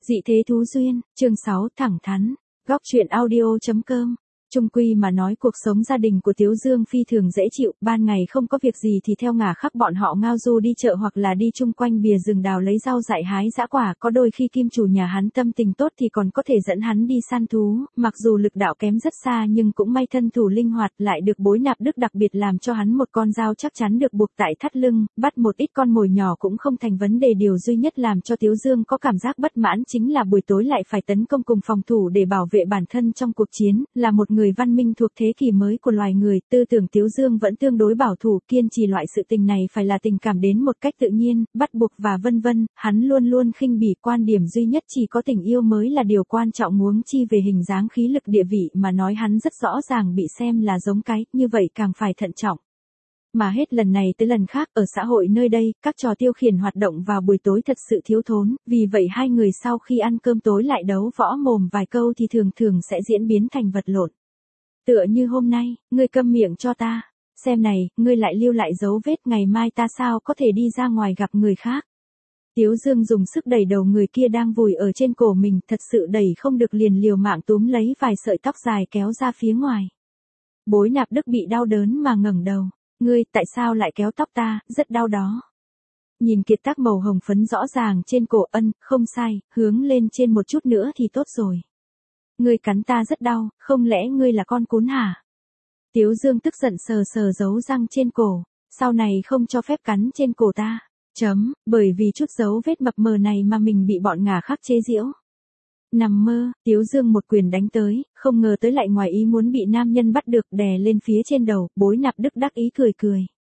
Dị thế thú duyên, chương 6 thẳng thắn, góc truyện audio.com. Chung quy mà nói cuộc sống gia đình của Tiếu Dương phi thường dễ chịu, ban ngày không có việc gì thì theo ngả khắc bọn họ ngao du đi chợ hoặc là đi chung quanh bìa rừng đào lấy rau dại hái dã quả, có đôi khi kim chủ nhà hắn tâm tình tốt thì còn có thể dẫn hắn đi săn thú, mặc dù lực đạo kém rất xa nhưng cũng may thân thủ linh hoạt, lại được Bối Nạp Đức đặc biệt làm cho hắn một con dao chắc chắn được buộc tại thắt lưng, bắt một ít con mồi nhỏ cũng không thành vấn đề. Điều duy nhất làm cho Tiếu Dương có cảm giác bất mãn chính là buổi tối lại phải tấn công cùng phòng thủ để bảo vệ bản thân trong cuộc chiến, là một người văn minh thuộc thế kỷ mới của loài người, tư tưởng Tiếu Dương vẫn tương đối bảo thủ, kiên trì loại sự tình này phải là tình cảm đến một cách tự nhiên, bắt buộc và vân vân, hắn luôn luôn khinh bỉ, quan điểm duy nhất chỉ có tình yêu mới là điều quan trọng, huống chi về hình dáng khí lực địa vị mà nói hắn rất rõ ràng bị xem là giống cái, như vậy càng phải thận trọng. Mà hết lần này tới lần khác, ở xã hội nơi đây, các trò tiêu khiển hoạt động vào buổi tối thật sự thiếu thốn, vì vậy hai người sau khi ăn cơm tối lại đấu võ mồm vài câu thì thường thường sẽ diễn biến thành vật lộn. Tựa như hôm nay, ngươi câm miệng cho ta, xem này, ngươi lại lưu lại dấu vết, ngày mai ta sao có thể đi ra ngoài gặp người khác. Tiếu Dương dùng sức đẩy đầu người kia đang vùi ở trên cổ mình, thật sự đẩy không được liền liều mạng túm lấy vài sợi tóc dài kéo ra phía ngoài. Bối Nạp Đức bị đau đớn mà ngẩng đầu, ngươi, tại sao lại kéo tóc ta, rất đau đó. Nhìn kiệt tác màu hồng phấn rõ ràng trên cổ, không sai, hướng lên trên một chút nữa thì tốt rồi. Ngươi cắn ta rất đau, không lẽ ngươi là con cún hả? Tiếu Dương tức giận sờ sờ dấu răng trên cổ, sau này không cho phép cắn trên cổ ta. Bởi vì chút dấu vết mập mờ này mà mình bị bọn ngả khắc chế giễu. Nằm mơ, Tiếu Dương một quyền đánh tới, không ngờ tới lại ngoài ý muốn bị nam nhân bắt được, đè lên phía trên đầu. Bối Nạp Đức đắc ý cười cười.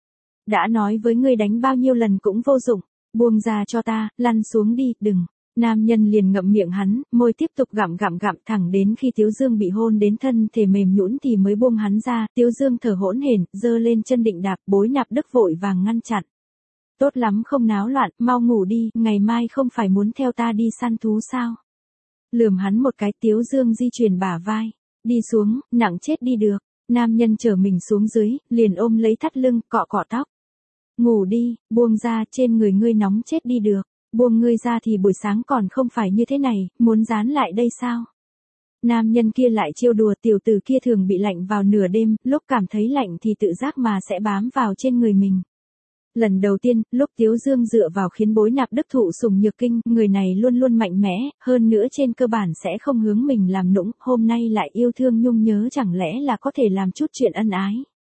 Đã nói với ngươi đánh bao nhiêu lần cũng vô dụng, buông ra cho ta, lăn xuống đi, đừng. Nam nhân liền ngậm miệng hắn, môi tiếp tục gặm thẳng đến khi Tiếu Dương bị hôn đến thân thể mềm nhũn thì mới buông hắn ra. Tiếu Dương thở hỗn hển, giơ lên chân định đạp, Bối Nạp Đức vội vàng ngăn chặn. Tốt lắm, không náo loạn, mau ngủ đi, ngày mai không phải muốn theo ta đi săn thú sao? Lườm hắn một cái, Tiếu Dương di chuyển bả vai, đi xuống, nặng chết đi được. Nam nhân chở mình xuống dưới, liền ôm lấy thắt lưng, cọ tóc. Ngủ đi, buông ra, trên người ngươi nóng chết đi được. Buông ngươi ra thì buổi sáng còn không phải như thế này, muốn dán lại đây sao? Nam nhân kia lại trêu đùa, tiểu tử kia thường bị lạnh vào nửa đêm, lúc cảm thấy lạnh thì tự giác mà sẽ bám vào trên người mình. Lần đầu tiên, lúc Tiếu Dương dựa vào khiến Bối Nạp Đức thụ sủng nhược kinh, người này luôn luôn mạnh mẽ, hơn nữa trên cơ bản sẽ không hướng mình làm nũng, hôm nay lại yêu thương nhung nhớ, chẳng lẽ là có thể làm chút chuyện ân ái.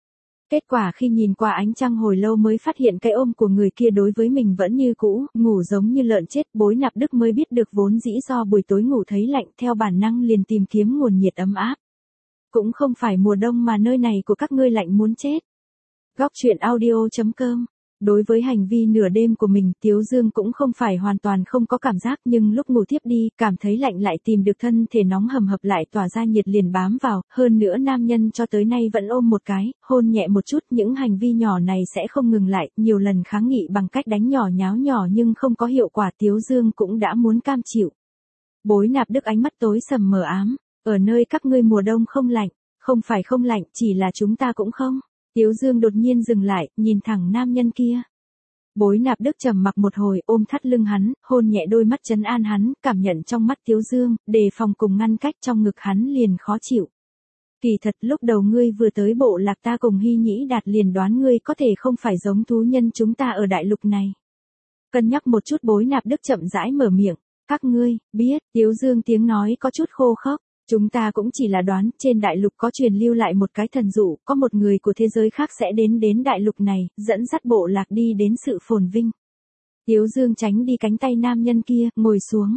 Kết quả khi nhìn qua ánh trăng hồi lâu mới phát hiện cái ôm của người kia đối với mình vẫn như cũ, ngủ giống như lợn chết. Bối Nạp Đức mới biết được vốn dĩ do buổi tối ngủ thấy lạnh, theo bản năng liền tìm kiếm nguồn nhiệt ấm áp. Cũng không phải mùa đông mà nơi này của các ngươi lạnh muốn chết. Góc truyện audio.com. Đối với hành vi nửa đêm của mình, Tiếu Dương cũng không phải hoàn toàn không có cảm giác, nhưng lúc ngủ tiếp đi, cảm thấy lạnh lại tìm được thân thể nóng hầm hập lại tỏa ra nhiệt liền bám vào, hơn nữa nam nhân cho tới nay vẫn ôm một cái, hôn nhẹ một chút, những hành vi nhỏ này sẽ không ngừng lại, nhiều lần kháng nghị bằng cách đánh nhỏ nháo nhỏ nhưng không có hiệu quả, Tiếu Dương cũng đã muốn cam chịu. Bối Nạp Đức ánh mắt tối sầm mờ ám, ở nơi các ngươi mùa đông không lạnh, không phải không lạnh, chỉ là chúng ta cũng không. Tiếu Dương đột nhiên dừng lại, nhìn thẳng nam nhân kia. Bối Nạp Đức trầm mặc một hồi, ôm thắt lưng hắn, hôn nhẹ đôi mắt trấn an hắn, cảm nhận trong mắt Tiếu Dương, đề phòng cùng ngăn cách trong ngực hắn liền khó chịu. Kỳ thật lúc đầu ngươi vừa tới bộ lạc ta cùng Hy Nhĩ Đạt liền đoán ngươi có thể không phải giống thú nhân chúng ta ở đại lục này. Cân nhắc một chút, Bối Nạp Đức chậm rãi mở miệng, các ngươi, biết, Tiếu Dương tiếng nói có chút khô khốc. Chúng ta cũng chỉ là đoán, trên đại lục có truyền lưu lại một cái thần dụ, có một người của thế giới khác sẽ đến đại lục này, dẫn dắt bộ lạc đi đến sự phồn vinh. Tiếu Dương tránh đi cánh tay nam nhân kia, ngồi xuống.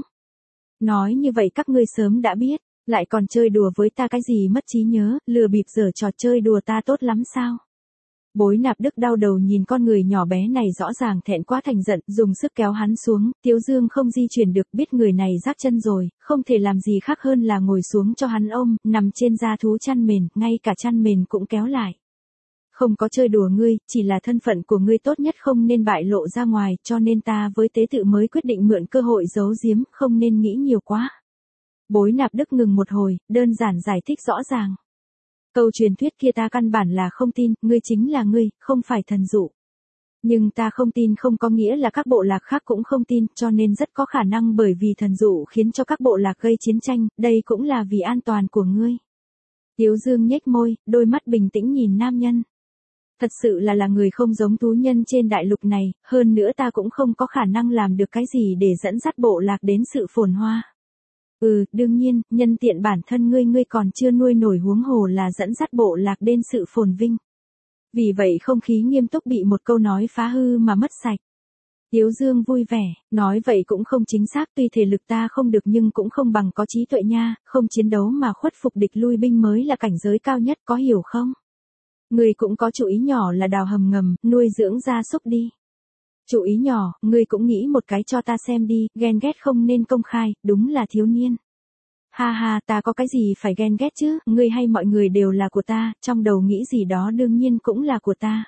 Nói như vậy các ngươi sớm đã biết, lại còn chơi đùa với ta cái gì mất trí nhớ, lừa bịp giở trò chơi đùa ta tốt lắm sao? Bối Nạp Đức đau đầu nhìn con người nhỏ bé này rõ ràng thẹn quá thành giận, dùng sức kéo hắn xuống, Tiếu Dương không di chuyển được, biết người này rác chân rồi, không thể làm gì khác hơn là ngồi xuống cho hắn ôm, nằm trên da thú chăn mền, ngay cả chăn mền cũng kéo lại. Không có chơi đùa ngươi, chỉ là thân phận của ngươi tốt nhất không nên bại lộ ra ngoài, cho nên ta với tế tự mới quyết định mượn cơ hội giấu giếm, không nên nghĩ nhiều quá. Bối Nạp Đức ngừng một hồi, đơn giản giải thích rõ ràng. Câu truyền thuyết kia ta căn bản là không tin, ngươi chính là ngươi, không phải thần dụ. Nhưng ta không tin không có nghĩa là các bộ lạc khác cũng không tin, cho nên rất có khả năng bởi vì thần dụ khiến cho các bộ lạc gây chiến tranh, đây cũng là vì an toàn của ngươi. Tiếu Dương nhếch môi, đôi mắt bình tĩnh nhìn nam nhân. Thật sự là người không giống thú nhân trên đại lục này, hơn nữa ta cũng không có khả năng làm được cái gì để dẫn dắt bộ lạc đến sự phồn hoa. Đương nhiên, nhân tiện bản thân ngươi còn chưa nuôi nổi huống hồ là dẫn dắt bộ lạc đến sự phồn vinh. Vì vậy không khí nghiêm túc bị một câu nói phá hư mà mất sạch. Tiếu Dương vui vẻ, nói vậy cũng không chính xác, tuy thể lực ta không được nhưng cũng không bằng có trí tuệ nha, không chiến đấu mà khuất phục địch lui binh mới là cảnh giới cao nhất, có hiểu không? Ngươi cũng có chủ ý nhỏ là đào hầm ngầm, nuôi dưỡng gia súc đi. Chủ ý nhỏ, ngươi cũng nghĩ một cái cho ta xem đi, ghen ghét không nên công khai, đúng là thiếu niên. Ha ha, ta có cái gì phải ghen ghét chứ, ngươi hay mọi người đều là của ta, trong đầu nghĩ gì đó đương nhiên cũng là của ta.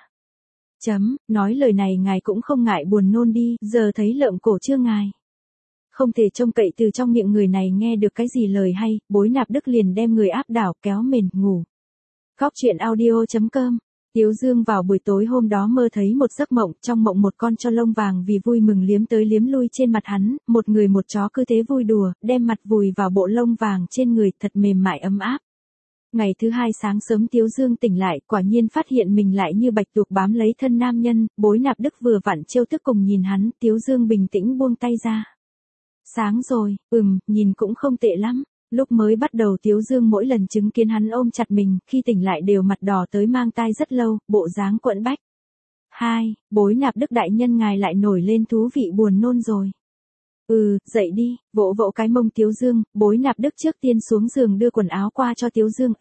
Nói lời này ngài cũng không ngại buồn nôn đi, giờ thấy lợm cổ chưa ngài? Không thể trông cậy từ trong miệng người này nghe được cái gì lời hay, Bối Nạp Đức liền đem người áp đảo kéo mền ngủ. Góc truyện audio.com. Tiếu Dương vào buổi tối hôm đó mơ thấy một giấc mộng, trong mộng một con cho lông vàng vì vui mừng liếm tới liếm lui trên mặt hắn, một người một chó cứ thế vui đùa, đem mặt vùi vào bộ lông vàng trên người, thật mềm mại ấm áp. Ngày thứ hai sáng sớm Tiếu Dương tỉnh lại, quả nhiên phát hiện mình lại như bạch tuộc bám lấy thân nam nhân, Bối Nạp Đức vừa vặn trêu tức cùng nhìn hắn, Tiếu Dương bình tĩnh buông tay ra. Sáng rồi, nhìn cũng không tệ lắm. Lúc mới bắt đầu Tiếu Dương mỗi lần chứng kiến hắn ôm chặt mình, khi tỉnh lại đều mặt đỏ tới mang tai rất lâu, bộ dáng quẫn bách. Bối Nạp Đức đại nhân ngài lại nổi lên thú vị buồn nôn rồi. Dậy đi, vỗ vỗ cái mông Tiếu Dương, Bối Nạp Đức trước tiên xuống giường đưa quần áo qua cho Tiếu Dương.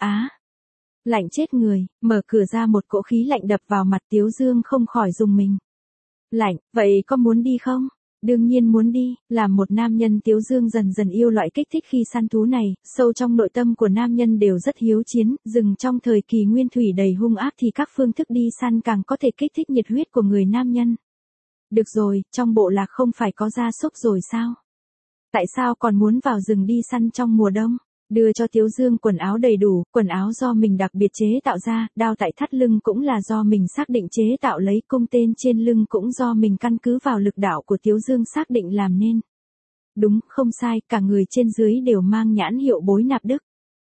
Lạnh chết người, mở cửa ra một cỗ khí lạnh đập vào mặt Tiếu Dương không khỏi rùng mình. Lạnh, vậy có muốn đi không? Đương nhiên muốn đi, làm một nam nhân Tiếu Dương dần dần yêu loại kích thích khi săn thú này, sâu trong nội tâm của nam nhân đều rất hiếu chiến, rừng trong thời kỳ nguyên thủy đầy hung ác thì các phương thức đi săn càng có thể kích thích nhiệt huyết của người nam nhân. Được rồi, trong bộ lạc không phải có gia súc rồi sao? Tại sao còn muốn vào rừng đi săn trong mùa đông? Đưa cho Tiếu Dương quần áo đầy đủ, quần áo do mình đặc biệt chế tạo ra, đao tại thắt lưng cũng là do mình xác định chế tạo lấy, cung tên trên lưng cũng do mình căn cứ vào lực đạo của Tiếu Dương xác định làm nên. Đúng, không sai, cả người trên dưới đều mang nhãn hiệu Bối Nạp Đức.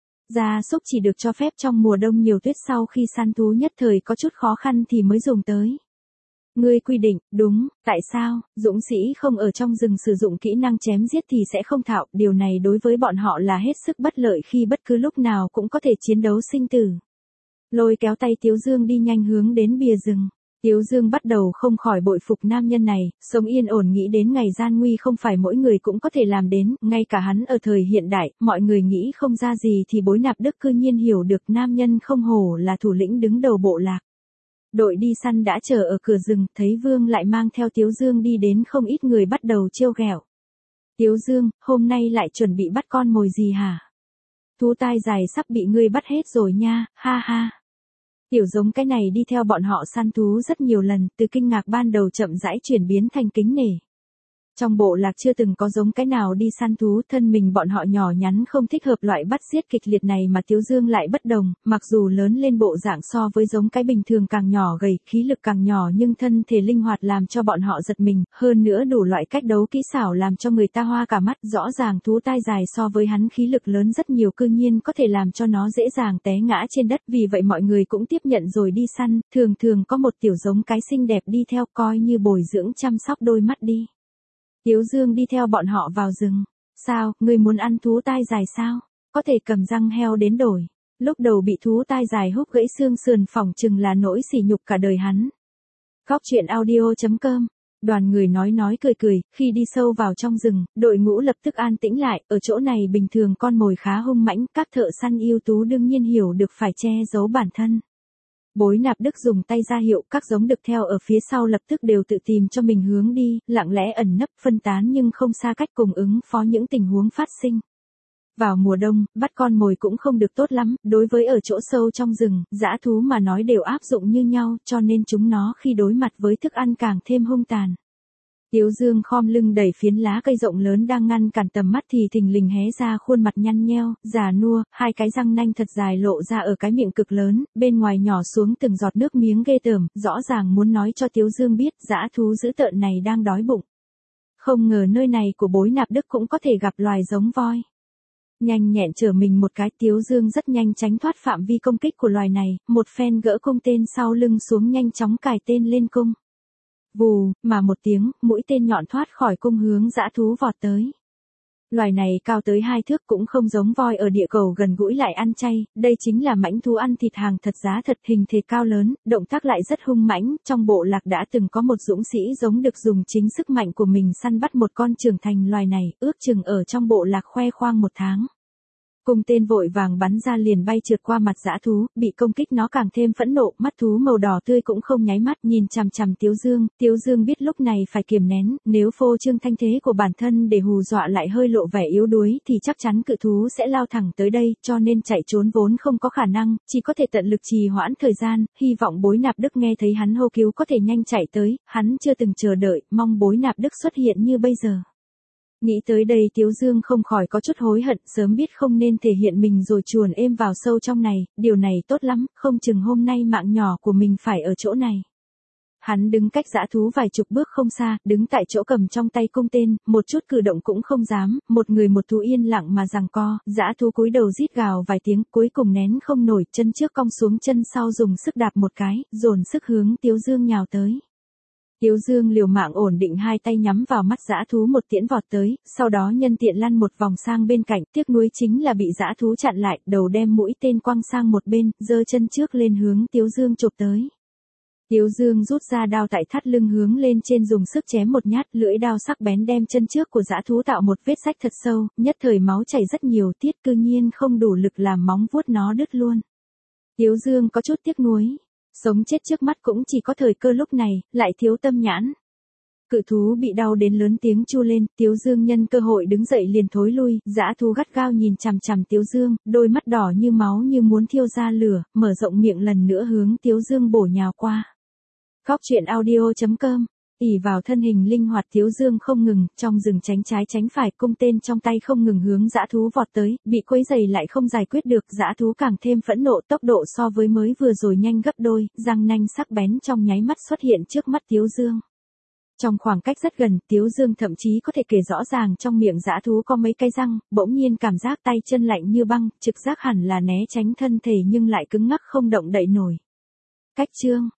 Gia súc chỉ được cho phép trong mùa đông nhiều tuyết sau khi săn thú nhất thời có chút khó khăn thì mới dùng tới. Ngươi quy định, đúng, tại sao, dũng sĩ không ở trong rừng sử dụng kỹ năng chém giết thì sẽ không thạo, điều này đối với bọn họ là hết sức bất lợi khi bất cứ lúc nào cũng có thể chiến đấu sinh tử. Lôi kéo tay Tiếu Dương đi nhanh hướng đến bìa rừng. Tiếu Dương bắt đầu không khỏi bội phục nam nhân này, sống yên ổn nghĩ đến ngày gian nguy không phải mỗi người cũng có thể làm đến, ngay cả hắn ở thời hiện đại, mọi người nghĩ không ra gì thì Bối Nạp Đức cư nhiên hiểu được nam nhân không hổ là thủ lĩnh đứng đầu bộ lạc. Đội đi săn đã chờ ở cửa rừng, thấy Vương lại mang theo Tiếu Dương đi đến không ít người bắt đầu trêu ghẹo. Tiếu Dương, hôm nay lại chuẩn bị bắt con mồi gì hả? Thú tai dài sắp bị ngươi bắt hết rồi nha, ha ha. Tiểu giống cái này đi theo bọn họ săn thú rất nhiều lần, từ kinh ngạc ban đầu chậm rãi chuyển biến thành kính nể. Trong bộ lạc chưa từng có giống cái nào đi săn thú, thân mình bọn họ nhỏ nhắn không thích hợp loại bắt giết kịch liệt này mà Tiếu Dương lại bất đồng, mặc dù lớn lên bộ dạng so với giống cái bình thường càng nhỏ gầy, khí lực càng nhỏ nhưng thân thể linh hoạt làm cho bọn họ giật mình, hơn nữa đủ loại cách đấu kỹ xảo làm cho người ta hoa cả mắt, rõ ràng thú tai dài so với hắn khí lực lớn rất nhiều cư nhiên có thể làm cho nó dễ dàng té ngã trên đất, vì vậy mọi người cũng tiếp nhận rồi đi săn, thường có một tiểu giống cái xinh đẹp đi theo coi như bồi dưỡng chăm sóc đôi mắt đi. Tiếu Dương đi theo bọn họ vào rừng. Sao, ngươi muốn ăn thú tai dài sao? Có thể cầm răng heo đến đổi. Lúc đầu bị thú tai dài húc gãy xương sườn phỏng chừng là nỗi sỉ nhục cả đời hắn. Góc truyện audio.com. Đoàn người nói cười, khi đi sâu vào trong rừng, đội ngũ lập tức an tĩnh lại, ở chỗ này bình thường con mồi khá hung mãnh, các thợ săn ưu tú đương nhiên hiểu được phải che giấu bản thân. Bối Nạp Đức dùng tay ra hiệu, các giống đực theo ở phía sau lập tức đều tự tìm cho mình hướng đi, lặng lẽ ẩn nấp phân tán nhưng không xa cách cùng ứng phó những tình huống phát sinh. Vào mùa đông, bắt con mồi cũng không được tốt lắm, đối với ở chỗ sâu trong rừng, dã thú mà nói đều áp dụng như nhau, cho nên chúng nó khi đối mặt với thức ăn càng thêm hung tàn. Tiếu Dương khom lưng đẩy phiến lá cây rộng lớn đang ngăn cản tầm mắt thì thình lình hé ra khuôn mặt nhăn nheo, già nua, hai cái răng nanh thật dài lộ ra ở cái miệng cực lớn, bên ngoài nhỏ xuống từng giọt nước miếng ghê tởm, rõ ràng muốn nói cho Tiếu Dương biết dã thú dữ tợn này đang đói bụng. Không ngờ nơi này của Bối Nạp Đức cũng có thể gặp loài giống voi. Nhanh nhẹn trở mình một cái, Tiếu Dương rất nhanh tránh thoát phạm vi công kích của loài này, một phen gỡ cung tên sau lưng xuống nhanh chóng cài tên lên cung. Vù, mà một tiếng, mũi tên nhọn thoát khỏi cung hướng dã thú vọt tới. Loài này cao tới 2 thước cũng không giống voi ở địa cầu gần gũi lại ăn chay, đây chính là mãnh thú ăn thịt hàng thật giá thật, hình thể cao lớn, động tác lại rất hung mãnh, trong bộ lạc đã từng có một dũng sĩ giống được dùng chính sức mạnh của mình săn bắt một con trưởng thành loài này, ước chừng ở trong bộ lạc khoe khoang 1 tháng. Cung tên vội vàng bắn ra liền bay trượt qua mặt dã thú, bị công kích nó càng thêm phẫn nộ, mắt thú màu đỏ tươi cũng không nháy mắt nhìn chằm chằm Tiếu Dương biết lúc này phải kiềm nén, nếu phô trương thanh thế của bản thân để hù dọa lại hơi lộ vẻ yếu đuối thì chắc chắn cự thú sẽ lao thẳng tới đây, cho nên chạy trốn vốn không có khả năng, chỉ có thể tận lực trì hoãn thời gian, hy vọng Bối Nạp Đức nghe thấy hắn hô cứu có thể nhanh chạy tới, hắn chưa từng chờ đợi, mong Bối Nạp Đức xuất hiện như bây giờ. Nghĩ tới đây Tiếu Dương không khỏi có chút hối hận, sớm biết không nên thể hiện mình rồi chuồn êm vào sâu trong này, điều này tốt lắm, không chừng hôm nay mạng nhỏ của mình phải ở chỗ này. Hắn đứng cách dã thú vài chục bước không xa, đứng tại chỗ cầm trong tay cung tên, một chút cử động cũng không dám, một người một thú yên lặng mà giằng co, dã thú cúi đầu rít gào vài tiếng, cuối cùng nén không nổi, chân trước cong xuống chân sau dùng sức đạp một cái, dồn sức hướng Tiếu Dương nhào tới. Tiếu Dương liều mạng ổn định hai tay nhắm vào mắt dã thú một tiễn vọt tới, sau đó nhân tiện lăn một vòng sang bên cạnh, tiếc nuối chính là bị dã thú chặn lại, đầu đem mũi tên quăng sang một bên, giơ chân trước lên hướng Tiếu Dương chụp tới. Tiếu Dương rút ra đao tại thắt lưng hướng lên trên dùng sức chém một nhát, lưỡi đao sắc bén đem chân trước của dã thú tạo một vết rách thật sâu, nhất thời máu chảy rất nhiều, tiết cư nhiên không đủ lực làm móng vuốt nó đứt luôn. Tiếu Dương có chút tiếc nuối. Sống chết trước mắt cũng chỉ có thời cơ lúc này, lại thiếu tâm nhãn. Cự thú bị đau đến lớn tiếng chu lên, Tiếu Dương nhân cơ hội đứng dậy liền thối lui, dã thú gắt gao nhìn chằm chằm Tiếu Dương, đôi mắt đỏ như máu như muốn thiêu ra lửa, mở rộng miệng lần nữa hướng Tiếu Dương bổ nhào qua. Góc truyện audio.com. Ỷ vào thân hình linh hoạt Tiếu Dương không ngừng, trong rừng tránh trái tránh phải, cung tên trong tay không ngừng hướng dã thú vọt tới, bị quấy giày lại không giải quyết được, dã thú càng thêm phẫn nộ, tốc độ so với mới vừa rồi nhanh gấp đôi, răng nanh sắc bén trong nháy mắt xuất hiện trước mắt Tiếu Dương. Trong khoảng cách rất gần, Tiếu Dương thậm chí có thể kể rõ ràng trong miệng dã thú có mấy cái răng, bỗng nhiên cảm giác tay chân lạnh như băng, trực giác hẳn là né tránh thân thể nhưng lại cứng ngắc không động đậy nổi. Cách chương